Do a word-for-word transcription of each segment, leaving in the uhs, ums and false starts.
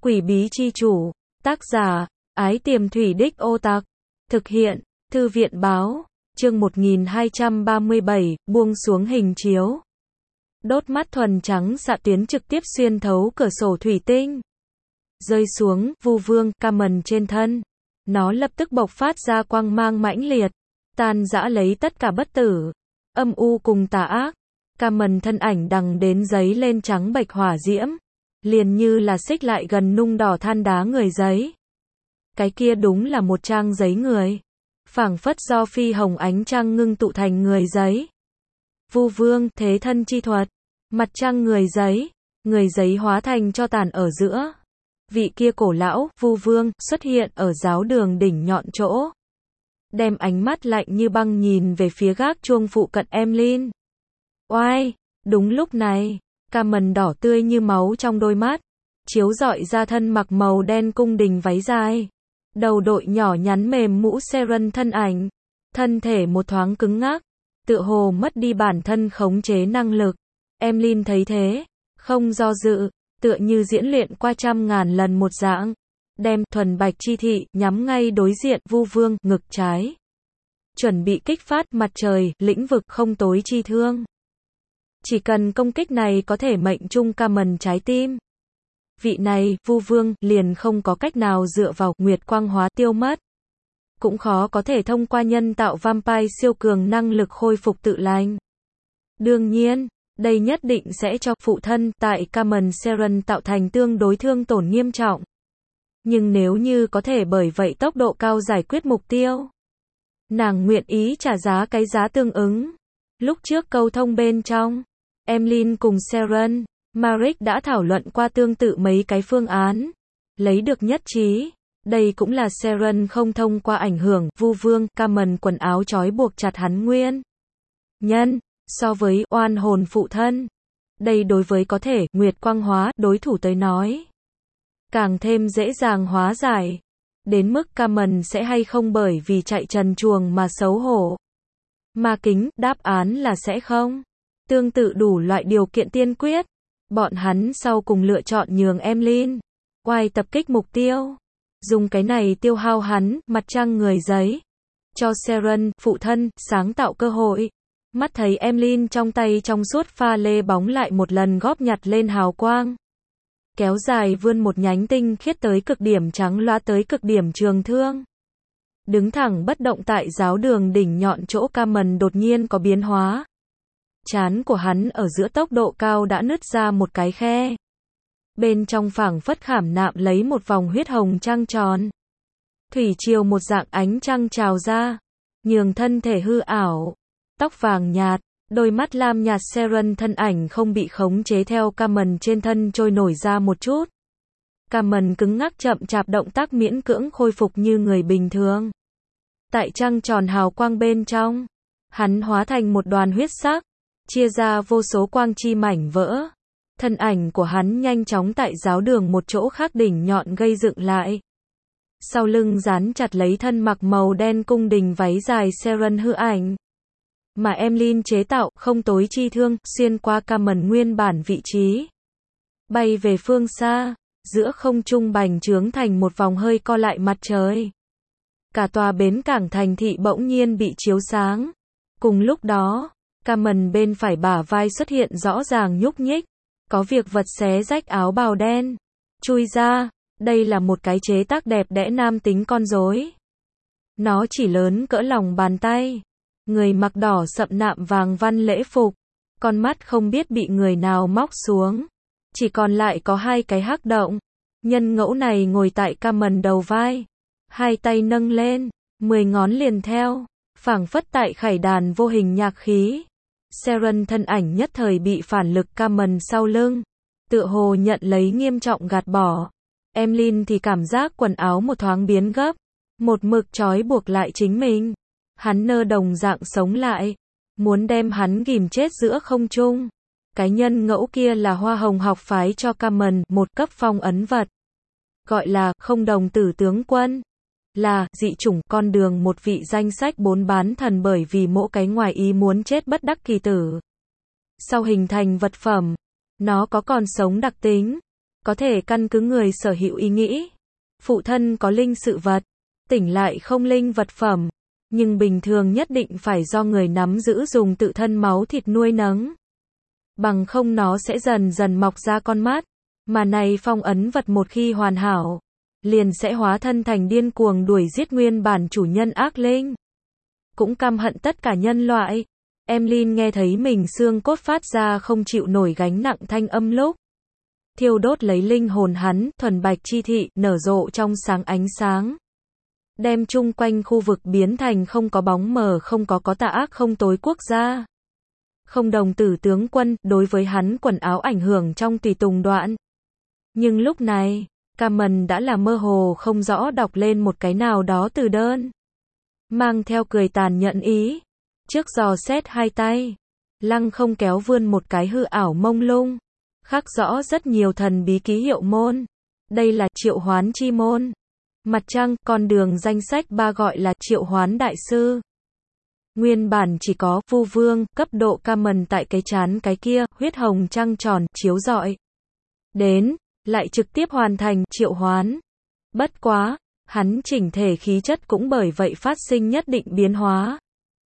Quỷ bí chi chủ, tác giả, Ái Tiềm Thủy Đích Ô Tặc, thực hiện, Thư viện báo, chương một nghìn hai trăm ba mươi bảy, buông xuống hình chiếu. Đốt mắt thuần trắng xạ tuyến trực tiếp xuyên thấu cửa sổ thủy tinh. Rơi xuống, vu vương, Cameron trên thân. Nó lập tức bộc phát ra quang mang mãnh liệt, tan rã lấy tất cả bất tử, âm u cùng tà ác. Cameron thân ảnh đằng đến giấy lên trắng bệch hỏa diễm, liền như là xích lại gần nung đỏ than đá người giấy. Cái kia đúng là một trang giấy người, phảng phất do phi hồng ánh trăng ngưng tụ thành người giấy. Vu vương, thế thân chi thuật, mặt trăng người giấy, người giấy hóa thành cho tàn ở giữa. Vị kia cổ lão, vu vương, xuất hiện ở giáo đường đỉnh nhọn chỗ. Đem ánh mắt lạnh như băng nhìn về phía gác chuông phụ cận Emlyn. Oai, đúng lúc này, Cameron đỏ tươi như máu trong đôi mắt, chiếu rọi ra thân mặc màu đen cung đình váy dài. Đầu đội nhỏ nhắn mềm mũ Seren thân ảnh, thân thể một thoáng cứng ngắc, tựa hồ mất đi bản thân khống chế năng lực. Emlyn thấy thế, không do dự, tựa như diễn luyện qua trăm ngàn lần một dạng, đem thuần bạch chi thị nhắm ngay đối diện vu vương ngực trái, chuẩn bị kích phát mặt trời lĩnh vực không tối chi thương. Chỉ cần công kích này có thể mệnh trung Cameron trái tim, vị này vu vương liền không có cách nào dựa vào nguyệt quang hóa tiêu mất, cũng khó có thể thông qua nhân tạo vampire siêu cường năng lực khôi phục tự lành. Đương nhiên, đây nhất định sẽ cho phụ thân tại Cameron Seren tạo thành tương đối thương tổn nghiêm trọng. Nhưng nếu như có thể bởi vậy tốc độ cao giải quyết mục tiêu, nàng nguyện ý trả giá cái giá tương ứng. Lúc trước câu thông bên trong, Emlyn cùng Seren, Maric đã thảo luận qua tương tự mấy cái phương án, lấy được nhất trí. Đây cũng là Seren không thông qua ảnh hưởng vu vương, Cameron quần áo trói buộc chặt hắn nguyên nhân. So với oan hồn phụ thân, đây đối với có thể nguyệt quang hóa đối thủ tới nói, càng thêm dễ dàng hóa giải. Đến mức Cameron sẽ hay không bởi vì chạy trần truồng mà xấu hổ. Ma kính, đáp án là sẽ không. Tương tự đủ loại điều kiện tiên quyết, bọn hắn sau cùng lựa chọn nhường Emlyn quay tập kích mục tiêu, dùng cái này tiêu hao hắn mặt trăng người giấy, cho Seren phụ thân sáng tạo cơ hội. Mắt thấy Emlyn trong tay trong suốt pha lê bóng lại một lần góp nhặt lên hào quang, kéo dài vươn một nhánh tinh khiết tới cực điểm trắng loá tới cực điểm trường thương. Đứng thẳng bất động tại giáo đường đỉnh nhọn chỗ, Cameron đột nhiên có biến hóa. Trán của hắn ở giữa tốc độ cao đã nứt ra một cái khe. Bên trong phảng phất khảm nạm lấy một vòng huyết hồng trăng tròn. Thủy triều một dạng ánh trăng trào ra, nhường thân thể hư ảo. Tóc vàng nhạt, đôi mắt lam nhạt Seren thân ảnh không bị khống chế theo Cameron trên thân trôi nổi ra một chút. Cameron cứng ngắc chậm chạp động tác miễn cưỡng khôi phục như người bình thường. Tại trăng tròn hào quang bên trong, hắn hóa thành một đoàn huyết sắc, chia ra vô số quang chi mảnh vỡ. Thân ảnh của hắn nhanh chóng tại giáo đường một chỗ khác đỉnh nhọn gây dựng lại. Sau lưng dán chặt lấy thân mặc màu đen cung đình váy dài Seren hư ảnh. Mà Emlyn chế tạo không tối chi thương xuyên qua Cameron nguyên bản vị trí, bay về phương xa, giữa không trung bành trướng thành một vòng hơi co lại mặt trời. Cả tòa bến cảng thành thị bỗng nhiên bị chiếu sáng. Cùng lúc đó, Cameron bên phải bả vai xuất hiện rõ ràng nhúc nhích, có việc vật xé rách áo bào đen chui ra. Đây là một cái chế tác đẹp đẽ nam tính con rối. Nó chỉ lớn cỡ lòng bàn tay. Người mặc đỏ sậm nạm vàng văn lễ phục, con mắt không biết bị người nào móc xuống, chỉ còn lại có hai cái hắc động. Nhân ngẫu này ngồi tại Cameron đầu vai, hai tay nâng lên, mười ngón liền theo, phảng phất tại khải đàn vô hình nhạc khí. Seren thân ảnh nhất thời bị phản lực Cameron sau lưng, tựa hồ nhận lấy nghiêm trọng gạt bỏ. Emlyn thì cảm giác quần áo một thoáng biến gấp, một mực trói buộc lại chính mình. Hắn nơ đồng dạng sống lại, muốn đem hắn ghìm chết giữa không trung. Cái nhân ngẫu kia là Hoa Hồng học phái cho Cameron một cấp phong ấn vật, gọi là không đồng tử tướng quân, là dị chủng con đường một vị danh sách bốn bán thần bởi vì mỗi cái ngoài ý muốn chết bất đắc kỳ tử. Sau hình thành vật phẩm, nó có còn sống đặc tính, có thể căn cứ người sở hữu ý nghĩ. Phụ thân có linh sự vật, tỉnh lại không linh vật phẩm, nhưng bình thường nhất định phải do người nắm giữ dùng tự thân máu thịt nuôi nấng. Bằng không nó sẽ dần dần mọc ra con mắt, mà này phong ấn vật một khi hoàn hảo, liền sẽ hóa thân thành điên cuồng đuổi giết nguyên bản chủ nhân ác linh. Cũng căm hận tất cả nhân loại. Emlyn nghe thấy mình xương cốt phát ra không chịu nổi gánh nặng thanh âm lúc thiêu đốt lấy linh hồn hắn, thuần bạch chi thị, nở rộ trong sáng ánh sáng. Đem chung quanh khu vực biến thành không có bóng mờ, không có có tà ác không tối quốc gia. Không đồng tử tướng quân, đối với hắn quần áo ảnh hưởng trong tùy tùng đoạn. Nhưng lúc này, Cameron đã là mơ hồ không rõ đọc lên một cái nào đó từ đơn. Mang theo cười tàn nhẫn ý. Trước dò xét hai tay, lăng không kéo vươn một cái hư ảo mông lung. Khắc rõ rất nhiều thần bí ký hiệu môn. Đây là triệu hoán chi môn. Mặt trăng, con đường danh sách ba gọi là triệu hoán đại sư. Nguyên bản chỉ có vu vương, cấp độ Cameron tại cái chán cái kia, huyết hồng trăng tròn, chiếu rọi. Đến, lại trực tiếp hoàn thành triệu hoán. Bất quá, hắn chỉnh thể khí chất cũng bởi vậy phát sinh nhất định biến hóa.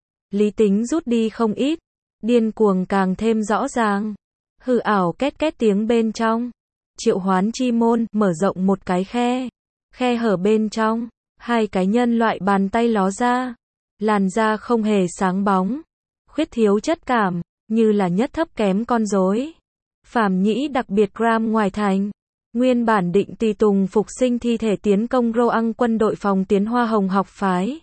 Lý tính rút đi không ít, điên cuồng càng thêm rõ ràng. Hư ảo két két tiếng bên trong. Triệu hoán chi môn, mở rộng một cái khe. Khe hở bên trong, hai cái nhân loại bàn tay ló ra. Làn da không hề sáng bóng. Khuyết thiếu chất cảm, như là nhất thấp kém con rối. Phàm nhĩ đặc biệt gram ngoài thành. Nguyên bản định tùy tùng phục sinh thi thể tiến công Roang quân đội phòng tiến Hoa Hồng học phái.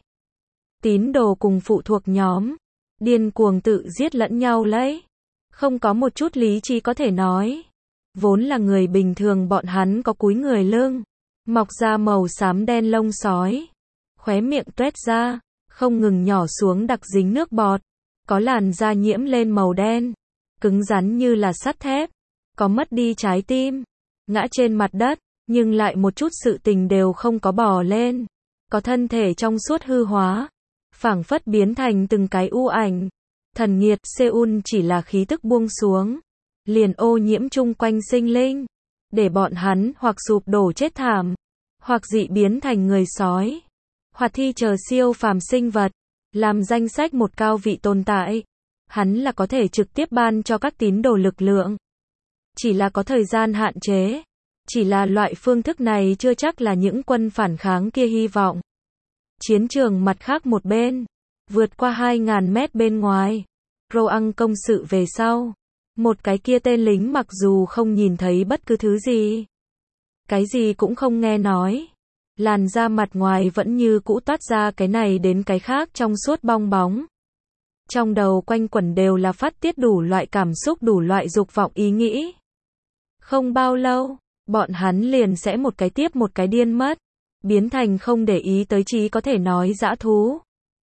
Tín đồ cùng phụ thuộc nhóm. Điên cuồng tự giết lẫn nhau lấy. Không có một chút lý trí có thể nói. Vốn là người bình thường bọn hắn có cúi người lưng. Mọc ra màu xám đen lông sói. Khóe miệng tuét ra. Không ngừng nhỏ xuống đặc dính nước bọt. Có làn da nhiễm lên màu đen. Cứng rắn như là sắt thép. Có mất đi trái tim. Ngã trên mặt đất. Nhưng lại một chút sự tình đều không có bò lên. Có thân thể trong suốt hư hóa. Phảng phất biến thành từng cái u ảnh. Thần nghiệt Seoul chỉ là khí tức buông xuống. Liền ô nhiễm chung quanh sinh linh. Để bọn hắn hoặc sụp đổ chết thảm. Hoặc dị biến thành người sói. Hoặc thi chờ siêu phàm sinh vật. Làm danh sách một cao vị tồn tại. Hắn là có thể trực tiếp ban cho các tín đồ lực lượng. Chỉ là có thời gian hạn chế. Chỉ là loại phương thức này chưa chắc là những quân phản kháng kia hy vọng. Chiến trường mặt khác một bên. Vượt qua hai ngàn mét bên ngoài. Roang công sự về sau. Một cái kia tên lính mặc dù không nhìn thấy bất cứ thứ gì. Cái gì cũng không nghe nói. Làn da mặt ngoài vẫn như cũ toát ra cái này đến cái khác trong suốt bong bóng. Trong đầu quanh quẩn đều là phát tiết đủ loại cảm xúc, đủ loại dục vọng ý nghĩ. Không bao lâu, bọn hắn liền sẽ một cái tiếp một cái điên mất. Biến thành không để ý tới trí có thể nói dã thú.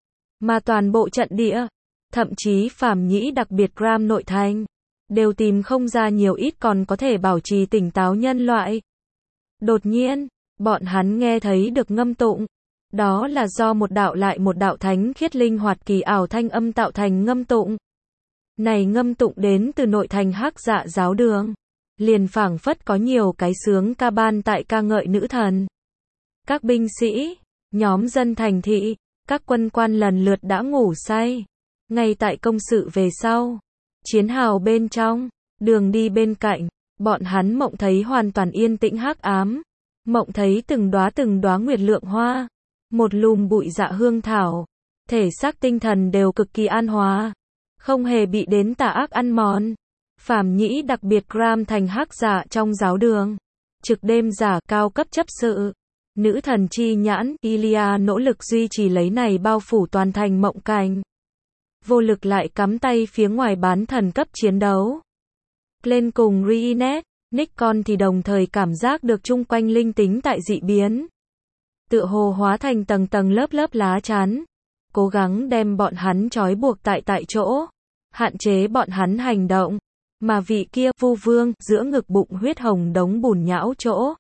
Mà toàn bộ trận địa, thậm chí phàm nhĩ đặc biệt gram nội thành, đều tìm không ra nhiều ít còn có thể bảo trì tỉnh táo nhân loại. Đột nhiên, bọn hắn nghe thấy được ngâm tụng. Đó là do một đạo lại một đạo thánh khiết linh hoạt kỳ ảo thanh âm tạo thành ngâm tụng. Này ngâm tụng đến từ nội thành Hắc Dạ giáo đường. Liền phảng phất có nhiều cái sướng ca ban tại ca ngợi nữ thần. Các binh sĩ, nhóm dân thành thị, các quân quan lần lượt đã ngủ say. Ngay tại công sự về sau, chiến hào bên trong, đường đi bên cạnh, bọn hắn mộng thấy hoàn toàn yên tĩnh hắc ám. Mộng thấy từng đóa từng đóa nguyệt lượng hoa, một lùm bụi dạ hương thảo, thể xác tinh thần đều cực kỳ an hòa, không hề bị đến tà ác ăn mòn. Phàm nhĩ đặc biệt gram thành hắc dạ trong giáo đường, trực đêm giả cao cấp chấp sự. Nữ thần chi nhãn, Ilia nỗ lực duy trì lấy này bao phủ toàn thành mộng cảnh. Vô lực lại cắm tay phía ngoài bán thần cấp chiến đấu. Lên cùng Reenet, Nikon thì đồng thời cảm giác được chung quanh linh tính tại dị biến. Tựa hồ hóa thành tầng tầng lớp lớp lá chắn. Cố gắng đem bọn hắn trói buộc tại tại chỗ. Hạn chế bọn hắn hành động. Mà vị kia, vu vương, giữa ngực bụng huyết hồng đống bùn nhão chỗ.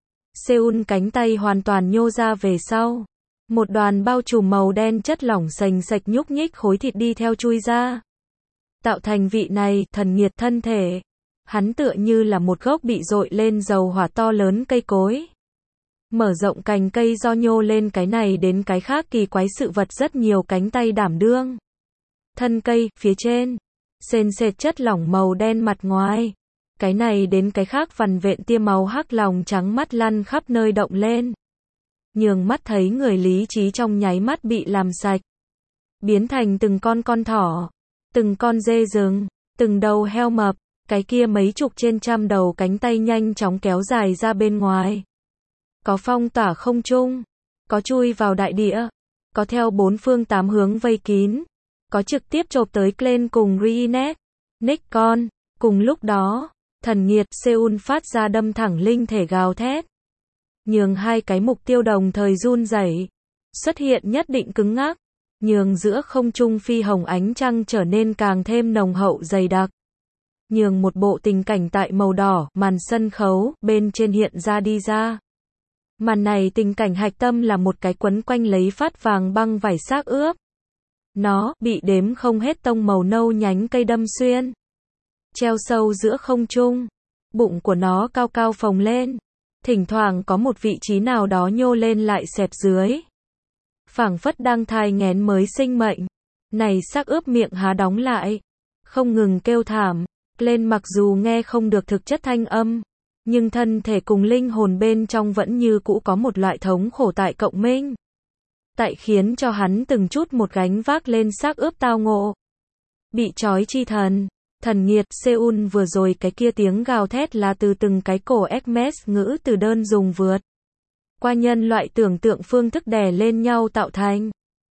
Seoul cánh tay hoàn toàn nhô ra về sau. Một đoàn bao trùm màu đen chất lỏng sành sạch nhúc nhích khối thịt đi theo chui ra. Tạo thành vị này, thần nghiệt thân thể. Hắn tựa như là một gốc bị dội lên dầu hỏa to lớn cây cối. Mở rộng cành cây do nhô lên cái này đến cái khác kỳ quái sự vật rất nhiều cánh tay đảm đương. Thân cây, phía trên, sền sệt chất lỏng màu đen mặt ngoài. Cái này đến cái khác vằn vện tia màu hắc lòng trắng mắt lăn khắp nơi động lên. Nhường mắt thấy người lý trí trong nháy mắt bị làm sạch. Biến thành từng con con thỏ, từng con dê rừng, từng đầu heo mập, cái kia mấy chục trên trăm đầu cánh tay nhanh chóng kéo dài ra bên ngoài. Có phong tỏa không trung, có chui vào đại địa, có theo bốn phương tám hướng vây kín, có trực tiếp chộp tới Glenn cùng Reinette, Nikon. Cùng lúc đó, thần nghiệt Seoul phát ra đâm thẳng linh thể gào thét. Nhường hai cái mục tiêu đồng thời run rẩy, xuất hiện nhất định cứng ngắc, nhường giữa không trung phi hồng ánh trăng trở nên càng thêm nồng hậu dày đặc. Nhường một bộ tình cảnh tại màu đỏ, màn sân khấu, bên trên hiện ra đi ra. Màn này tình cảnh hạch tâm là một cái quấn quanh lấy phát vàng băng vải xác ướp. Nó, bị đếm không hết tông màu nâu nhánh cây đâm xuyên. Treo sâu giữa không trung. Bụng của nó cao cao phồng lên. Thỉnh thoảng có một vị trí nào đó nhô lên lại xẹp dưới. Phảng phất đang thai nghén mới sinh mệnh. Này xác ướp miệng há đóng lại. Không ngừng kêu thảm. Lên mặc dù nghe không được thực chất thanh âm. Nhưng thân thể cùng linh hồn bên trong vẫn như cũ có một loại thống khổ tại cộng minh. Tại khiến cho hắn từng chút một gánh vác lên xác ướp tao ngộ. Bị trói chi thần. Thần nghiệt Seoul vừa rồi cái kia tiếng gào thét là từ từng cái cổ Hermes ngữ từ đơn dùng vượt qua nhân loại tưởng tượng phương thức đè lên nhau tạo thành.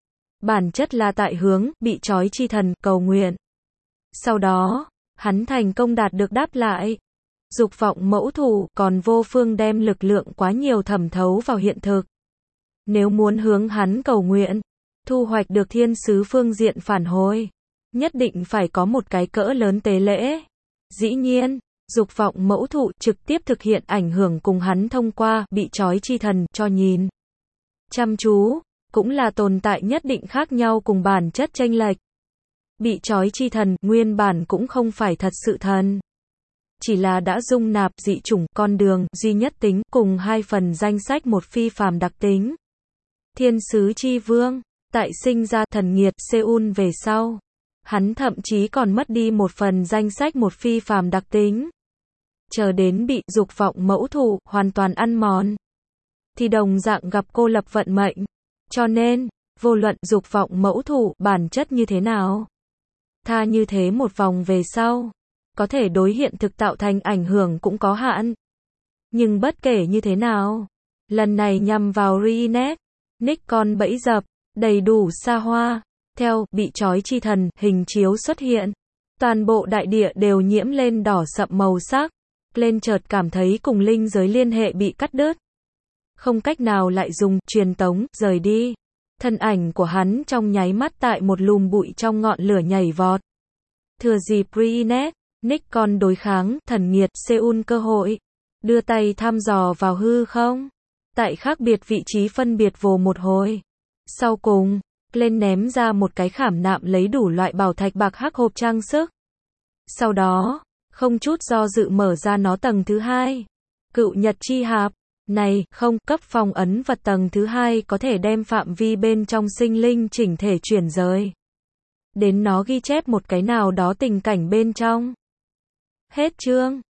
Bản chất là tại hướng, bị trói chi thần, cầu nguyện. Sau đó, hắn thành công đạt được đáp lại. Dục vọng mẫu thủ, còn vô phương đem lực lượng quá nhiều thẩm thấu vào hiện thực. Nếu muốn hướng hắn cầu nguyện, thu hoạch được thiên sứ phương diện phản hồi, nhất định phải có một cái cỡ lớn tế lễ. Dĩ nhiên, dục vọng mẫu thụ trực tiếp thực hiện ảnh hưởng cùng hắn thông qua bị trói chi thần cho nhìn. Chăm chú, cũng là tồn tại nhất định khác nhau cùng bản chất chênh lệch. Bị trói chi thần, nguyên bản cũng không phải thật sự thần. Chỉ là đã dung nạp dị chủng, con đường, duy nhất tính, cùng hai phần danh sách một phi phàm đặc tính. Thiên sứ chi vương, tại sinh ra thần nghiệt Seoul về sau. Hắn thậm chí còn mất đi một phần danh sách một phi phàm đặc tính. Chờ đến bị dục vọng mẫu thụ, hoàn toàn ăn mòn. Thì đồng dạng gặp cô lập vận mệnh. Cho nên, vô luận dục vọng mẫu thụ, bản chất như thế nào. Tha như thế một vòng về sau. Có thể đối hiện thực tạo thành ảnh hưởng cũng có hạn. Nhưng bất kể như thế nào. Lần này nhằm vào Reinette, Nikon bẫy dập, đầy đủ xa hoa. Theo, bị trói chi thần, hình chiếu xuất hiện. Toàn bộ đại địa đều nhiễm lên đỏ sậm màu sắc. Lên chợt cảm thấy cùng linh giới liên hệ bị cắt đứt. Không cách nào lại dùng, truyền tống, rời đi. Thân ảnh của hắn trong nháy mắt tại một lùm bụi trong ngọn lửa nhảy vọt. Thừa dịp Reinette, Nikon đối kháng, thần nghiệt, Seoul cơ hội. Đưa tay thăm dò vào hư không. Tại khác biệt vị trí phân biệt vồ một hồi. Sau cùng, lên ném ra một cái khảm nạm lấy đủ loại bảo thạch bạc hắc hộp trang sức. Sau đó, không chút do dự mở ra nó tầng thứ hai. Cựu nhật chi hạp. Này, không, cấp phong ấn vật tầng thứ hai có thể đem phạm vi bên trong sinh linh chỉnh thể chuyển rời. Đến nó ghi chép một cái nào đó tình cảnh bên trong. Hết chương.